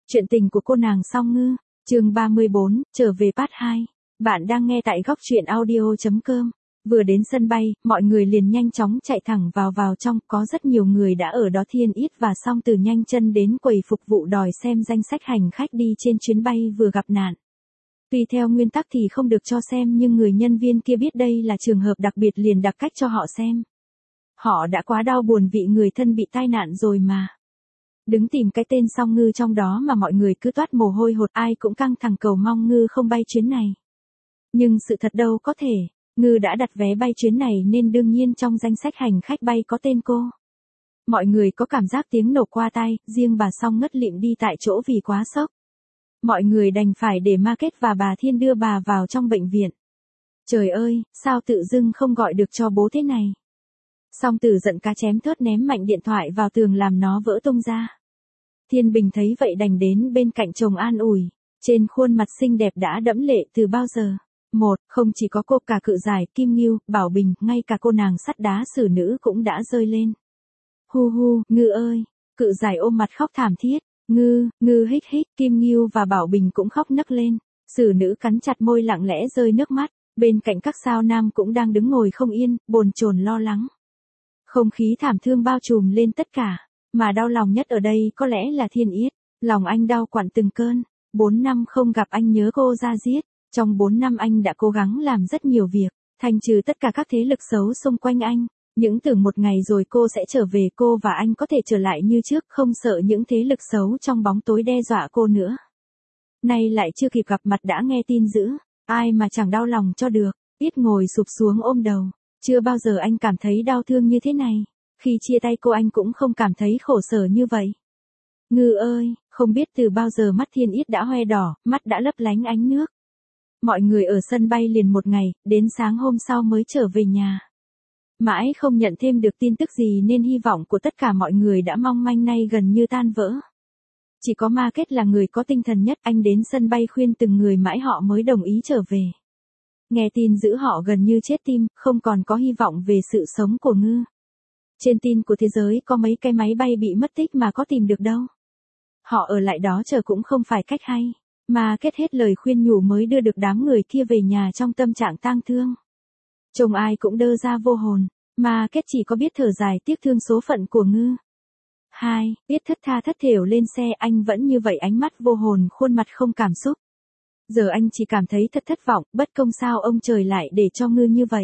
Chuyện tình của cô nàng Song Ngư, chương 34, trở về part 2. Bạn đang nghe tại góc truyện audio.com. Vừa đến sân bay, mọi người liền nhanh chóng chạy thẳng vào trong, có rất nhiều người đã ở đó. Thiên Yết và Song Từ nhanh chân đến quầy phục vụ đòi xem danh sách hành khách đi trên chuyến bay vừa gặp nạn. Tuy theo nguyên tắc thì không được cho xem, nhưng người nhân viên kia biết đây là trường hợp đặc biệt liền đặc cách cho họ xem. Họ đã quá đau buồn vì người thân bị tai nạn rồi mà. Đứng tìm cái tên Song Ngư trong đó mà mọi người cứ toát mồ hôi hột, ai cũng căng thẳng cầu mong Ngư không bay chuyến này. Nhưng sự thật đâu có thể, Ngư đã đặt vé bay chuyến này nên đương nhiên trong danh sách hành khách bay có tên cô. Mọi người có cảm giác tiếng nổ qua tai, riêng bà Song ngất lịm đi tại chỗ vì quá sốc. Mọi người đành phải để Market và bà Thiên đưa bà vào trong bệnh viện. Trời ơi, sao tự dưng không gọi được cho bố thế này? Song Tử giận cá chém thớt ném mạnh điện thoại vào tường làm nó vỡ tung ra. Thiên Bình thấy vậy đành đến bên cạnh chồng an ủi, trên khuôn mặt xinh đẹp đã đẫm lệ từ bao giờ. Không chỉ có cô, cả Cự Giải, Kim Ngưu, Bảo Bình, ngay cả cô nàng sắt đá Sử Nữ cũng đã rơi lên. Hu hu, Ngư ơi! Cự Giải ôm mặt khóc thảm thiết. Ngư hích hích, Kim Ngưu và Bảo Bình cũng khóc nấc lên. Sử Nữ cắn chặt môi lặng lẽ rơi nước mắt. Bên cạnh các sao nam cũng đang đứng ngồi không yên, bồn chồn lo lắng. Không khí thảm thương bao trùm lên tất cả, mà đau lòng nhất ở đây có lẽ là Thiên Yết. Lòng anh đau quặn từng cơn. 4 năm không gặp anh nhớ cô ra giết. Trong 4 năm anh đã cố gắng làm rất nhiều việc, thanh trừ tất cả các thế lực xấu xung quanh anh. Những tưởng một ngày rồi cô sẽ trở về, cô và anh có thể trở lại như trước, không sợ những thế lực xấu trong bóng tối đe dọa cô nữa. Nay lại chưa kịp gặp mặt đã nghe tin dữ, ai mà chẳng đau lòng cho được. Yết ngồi sụp xuống ôm đầu. Chưa bao giờ anh cảm thấy đau thương như thế này. Khi chia tay cô anh cũng không cảm thấy khổ sở như vậy. Ngư ơi, không biết từ bao giờ mắt Thiên Yết đã hoe đỏ, mắt đã lấp lánh ánh nước. Mọi người ở sân bay liền một ngày, đến sáng hôm sau mới trở về nhà. Mãi không nhận thêm được tin tức gì nên hy vọng của tất cả mọi người đã mong manh nay gần như tan vỡ. Chỉ có Market là người có tinh thần nhất, anh đến sân bay khuyên từng người mãi họ mới đồng ý trở về. Nghe tin dữ họ gần như chết tim, không còn có hy vọng về sự sống của Ngư. Trên tin của thế giới có mấy cái máy bay bị mất tích mà có tìm được đâu. Họ ở lại đó chờ cũng không phải cách hay. Mà kết hết lời khuyên nhủ mới đưa được đám người kia về nhà trong tâm trạng tang thương. Chồng ai cũng đơ ra vô hồn, mà kết chỉ có biết thở dài tiếc thương số phận của Ngư. Biết thất tha thất thểu lên xe, anh vẫn như vậy, ánh mắt vô hồn, khuôn mặt không cảm xúc. Giờ anh chỉ cảm thấy thật thất vọng, bất công sao ông trời lại để cho Ngư như vậy.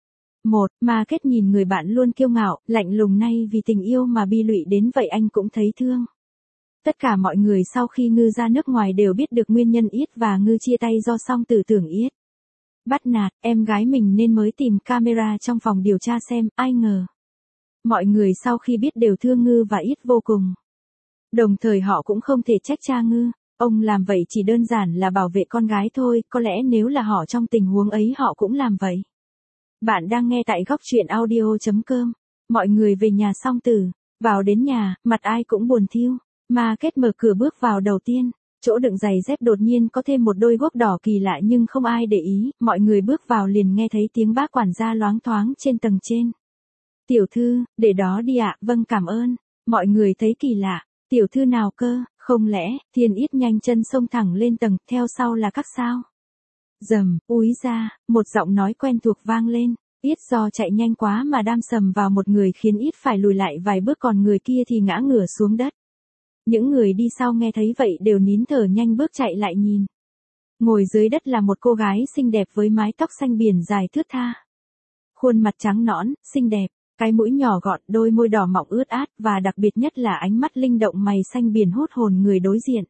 Market nhìn người bạn luôn kiêu ngạo, lạnh lùng nay vì tình yêu mà bi lụy đến vậy anh cũng thấy thương. Tất cả mọi người sau khi Ngư ra nước ngoài đều biết được nguyên nhân Yết và Ngư chia tay do Song Tử tưởng Yết bắt nạt em gái mình nên mới tìm camera trong phòng điều tra xem, ai ngờ. Mọi người sau khi biết đều thương Ngư và Yết vô cùng. Đồng thời họ cũng không thể trách cha Ngư, ông làm vậy chỉ đơn giản là bảo vệ con gái thôi, có lẽ nếu là họ trong tình huống ấy họ cũng làm vậy. Bạn đang nghe tại góc truyện audio.com. Mọi người về nhà Song Tử, vào đến nhà, mặt ai cũng buồn thiu. Market mở cửa bước vào đầu tiên, chỗ đựng giày dép đột nhiên có thêm một đôi guốc đỏ kỳ lạ nhưng không ai để ý, mọi người bước vào liền nghe thấy tiếng bác quản gia loáng thoáng trên tầng trên. Tiểu thư, để đó đi ạ, vâng cảm ơn. Mọi người thấy kỳ lạ, tiểu thư nào cơ, không lẽ, Thiên Yết nhanh chân xông thẳng lên tầng, theo sau là các sao. Rầm, úi ra, một giọng nói quen thuộc vang lên. Yết do chạy nhanh quá mà đam sầm vào một người khiến Yết phải lùi lại vài bước, còn người kia thì ngã ngửa xuống đất. Những người đi sau nghe thấy vậy đều nín thở nhanh bước chạy lại nhìn. Ngồi dưới đất là một cô gái xinh đẹp với mái tóc xanh biển dài thướt tha. Khuôn mặt trắng nõn, xinh đẹp, cái mũi nhỏ gọn, đôi môi đỏ mọng ướt át và đặc biệt nhất là ánh mắt linh động mày xanh biển hút hồn người đối diện.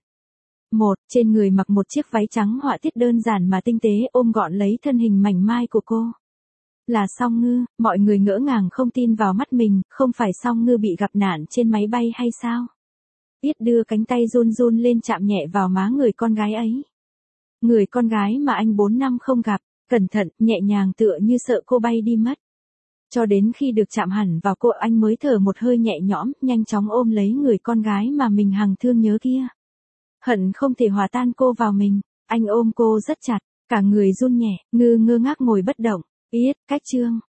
Trên người mặc một chiếc váy trắng họa tiết đơn giản mà tinh tế ôm gọn lấy thân hình mảnh mai của cô. Là Song Ngư, mọi người ngỡ ngàng không tin vào mắt mình, không phải Song Ngư bị gặp nạn trên máy bay hay sao? Yết đưa cánh tay run run lên chạm nhẹ vào má người con gái ấy. Người con gái mà anh 4 năm không gặp, cẩn thận, nhẹ nhàng tựa như sợ cô bay đi mất. Cho đến khi được chạm hẳn vào cô anh mới thở một hơi nhẹ nhõm, nhanh chóng ôm lấy người con gái mà mình hằng thương nhớ kia. Hận không thể hòa tan cô vào mình, anh ôm cô rất chặt, cả người run nhẹ, Ngư ngơ ngác ngồi bất động. Yết, cách chương.